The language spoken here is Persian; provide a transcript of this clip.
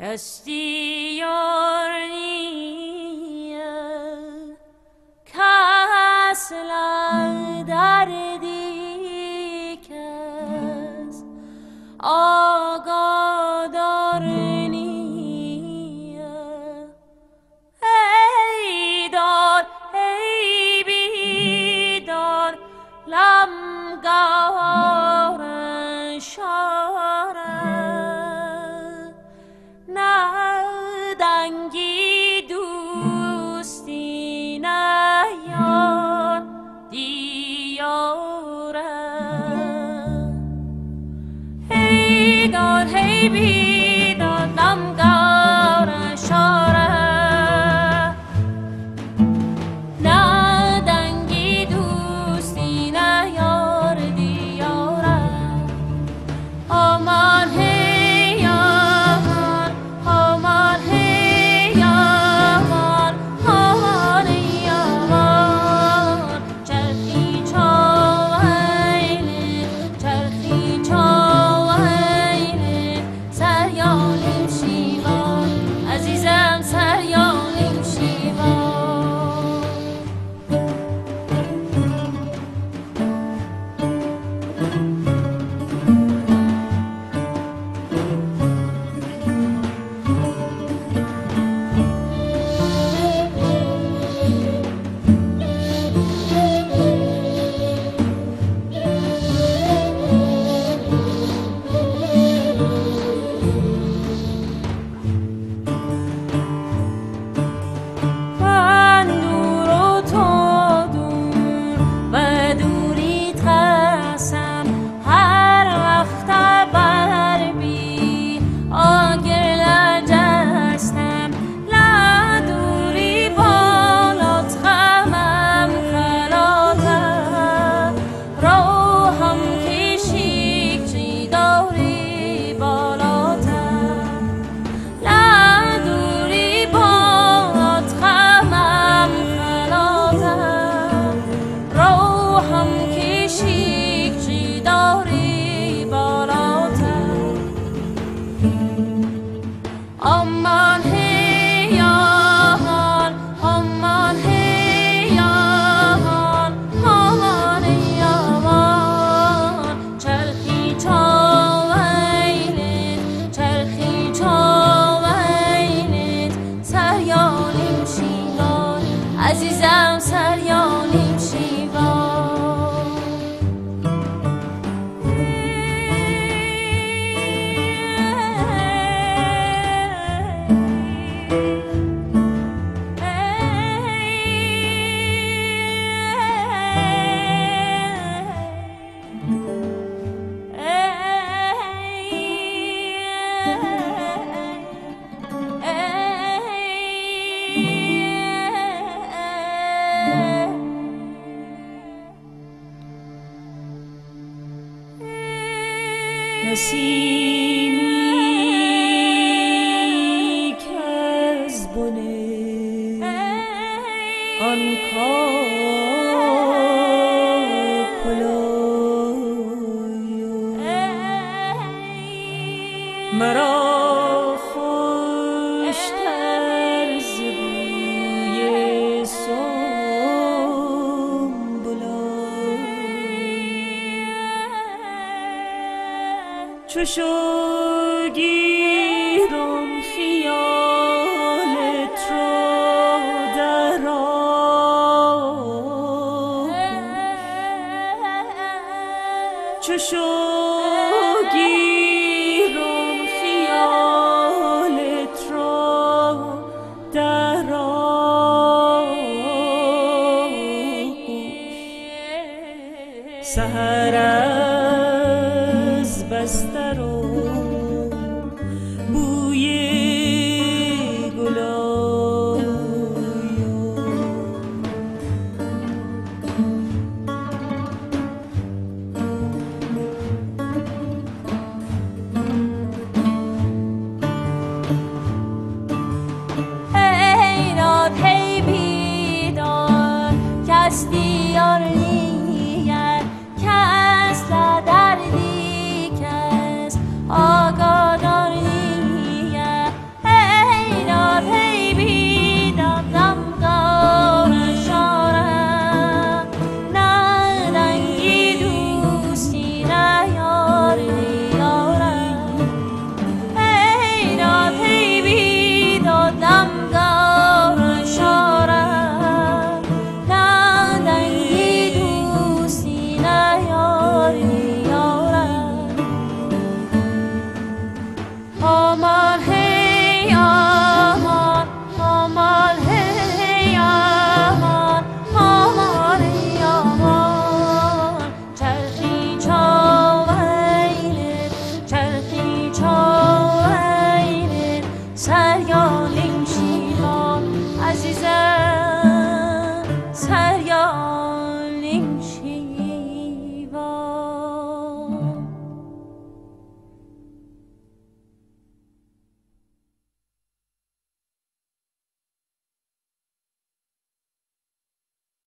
هستی یار نیه کسلا دردی کس آگادار نیه ای دار ای بیدار لمگار شاره ندنگی دوستی نه یار دیاره هی دار هی بیدار لمگار شاره ندنگی دوستی نه یار دیاره آمان هی آمان آمان هی آمان آمان هی آمان چرخی چاویله چرخی چاویله سریالیم شیوان عزیزم سریالیم شیوان من دور و تو دور و دوری ترسم هر وقت بر بی آگر لجستم لدوری بالات خمم خلاتم روحم کشیک چی داری بالاتم لدوری بالات خمم خلاتم روحم کشیک چی داری بالاتم آمان هی آمان آمان هی آمان آمان هی آمان چرخی چاویلت چرخی چاویلت سریالیم شیوان عزیزم سریالیم شیوان نسیمی که از بن آن کاکلای مرا خوشتر ز بوی سنبلای چو گیرم خیالت را در آغوش چو گیرم خیالت را در آغوش سحر